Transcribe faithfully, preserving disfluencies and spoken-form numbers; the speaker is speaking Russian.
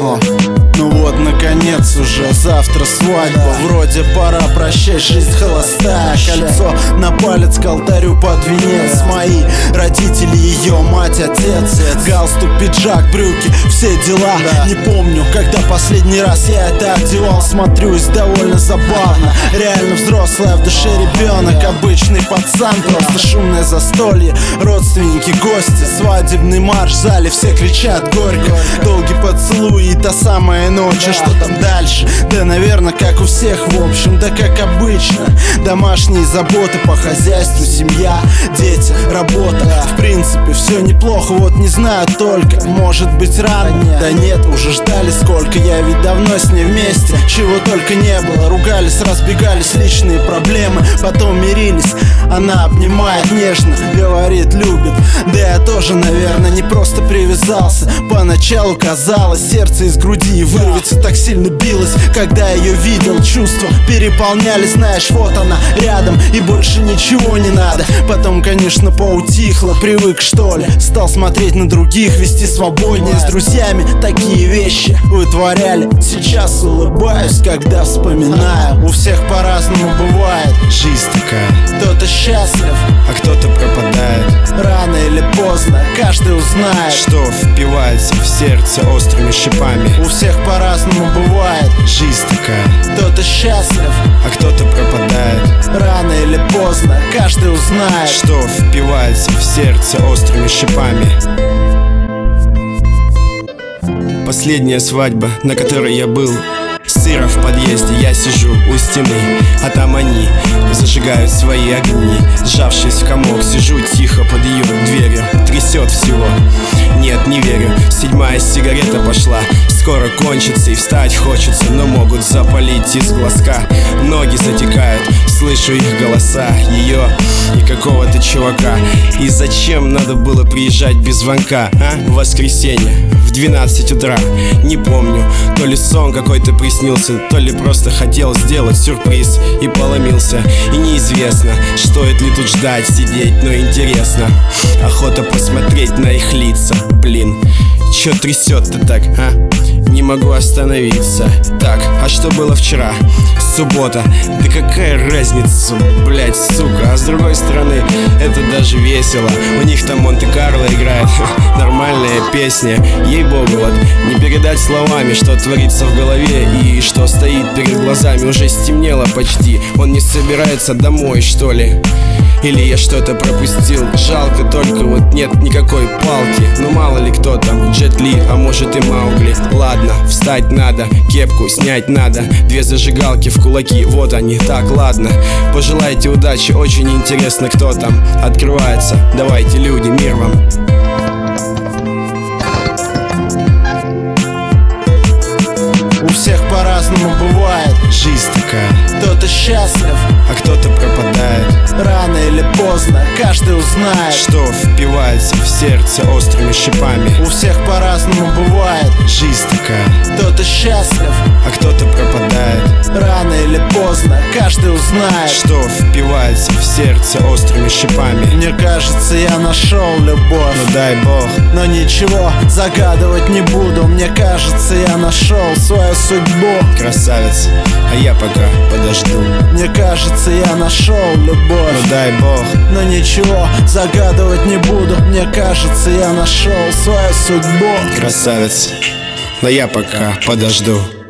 О. Ну вот, наконец, уже завтра свадьба. Вроде пора прощать, жизнь холостая. Кольцо на палец к алтарю под венец. Мои родители, ее мать, отец. Галстук, пиджак, брюки, все дела. Не помню, когда последний раз я это одевал. Смотрюсь довольно забавно. Реально взрослая, в душе ребенок. Обычный пацан, просто шумное застолье. Родственники, гости, свадебный марш в зале. Все кричат горько. Долгий поцелуй и та самая ночь. А что там дальше? Да, наверное, как у всех, в общем, да как обычно. Домашние заботы по хозяйству, семья, дети, работа. В принципе, все неплохо, вот не знаю только. Может быть рано? Да нет, уже ждали сколько. Я ведь давно с ней вместе, чего только не было. Ругались, разбегались, личные проблемы, потом мирились. Она обнимает нежно, говорит, любит. Да я тоже, наверное, не просто привязался. Поначалу казалось, сердце из груди вырвется, так сильно билось, когда ее видел. Чувства переполняли, знаешь, вот она рядом, и больше ничего не надо. Потом, конечно, поутихло, привык, что ли. Стал смотреть на других, вести свободнее. С друзьями такие вещи вытворяли. Сейчас улыбаюсь, когда вспоминаю. У всех по-разному бывает. Жизнь такая. Кто-то счастлив, а кто-то пропадает. Рано или поздно каждый узнает, что впивается в сердце острыми шипами. У всех по-разному бывает. Жизнь такая. Кто-то счастлив, а кто-то пропадает. Рано или поздно каждый узнает, что впивается в сердце острыми шипами. Последняя свадьба, на которой я был. Сыро в подъезде, я сижу у стены, а там они зажигают свои огни. Сжавшись в комок, сижу тихо под ее дверью. Трясет всего, нет, не верю. Седьмая сигарета пошла, скоро кончится и встать хочется, но могут запалить из глазка. Ноги затекают, слышу их голоса, ее и какого-то чувака. И зачем надо было приезжать без звонка, а? В воскресенье, в двенадцать утра. Не помню, то ли сон какой-то приснился, то ли просто хотел сделать сюрприз и поломился. И неизвестно, стоит ли тут ждать, сидеть, но интересно. Охота посмотреть на их лица, блин. Чё трясет-то так, а? Не могу остановиться. Так, а что было вчера? Суббота. Да какая разница, блять, сука. А с другой стороны, это даже весело. У них там Монте-Карло играет. Нормальная песня. Ей-богу, вот не передать словами, что творится в голове и что стоит перед глазами. Уже стемнело почти. Он не собирается домой, что ли? Или я что-то пропустил? Жалко только, вот нет никакой палки. Ну мало ли кто там, Джет Ли, а может и Маугли. Ладно, встать надо, кепку снять надо. Две зажигалки в кулаки, вот они, так, ладно. Пожелайте удачи, очень интересно, кто там открывается. Давайте, люди, мир вам. У всех по-разному бывает. Жизнь такая. Кто-то счастлив, а кто-то пропадает. Рано или поздно каждый узнает, что впивается в сердце острыми шипами. У всех по-разному бывает. Жизнь такая. Кто-то счастлив, а кто-то пропадает. Рано или поздно каждый узнает, что впивается в сердце острыми шипами. Мне кажется, я нашел любовь, ну дай бог. Но ничего загадывать не буду. Мне кажется, я нашел свою судьбу. Красавец, а я пока подожду. Мне кажется, я нашел любовь, ну дай бог. Но ничего загадывать не буду. Мне кажется, я нашел свою судьбу. Красавец, но я пока подожду.